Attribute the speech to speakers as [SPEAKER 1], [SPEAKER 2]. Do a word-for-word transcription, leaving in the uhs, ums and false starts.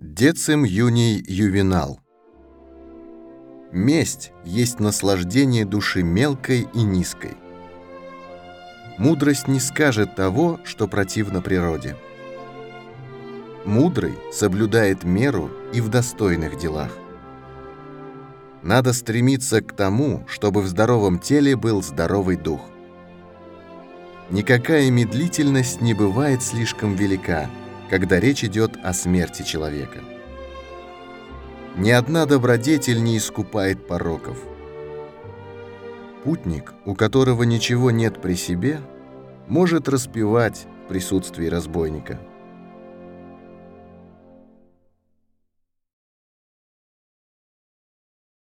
[SPEAKER 1] Децим Юний Ювенал. Месть есть наслаждение души мелкой и низкой. Мудрость не скажет того, что противно природе. Мудрый соблюдает меру и в достойных делах. Надо стремиться к тому, чтобы в здоровом теле был здоровый дух. Никакая медлительность не бывает слишком велика, когда речь идет о смерти человека. Ни одна добродетель не искупает пороков. Путник, у которого ничего нет при себе, может распевать в присутствии разбойника.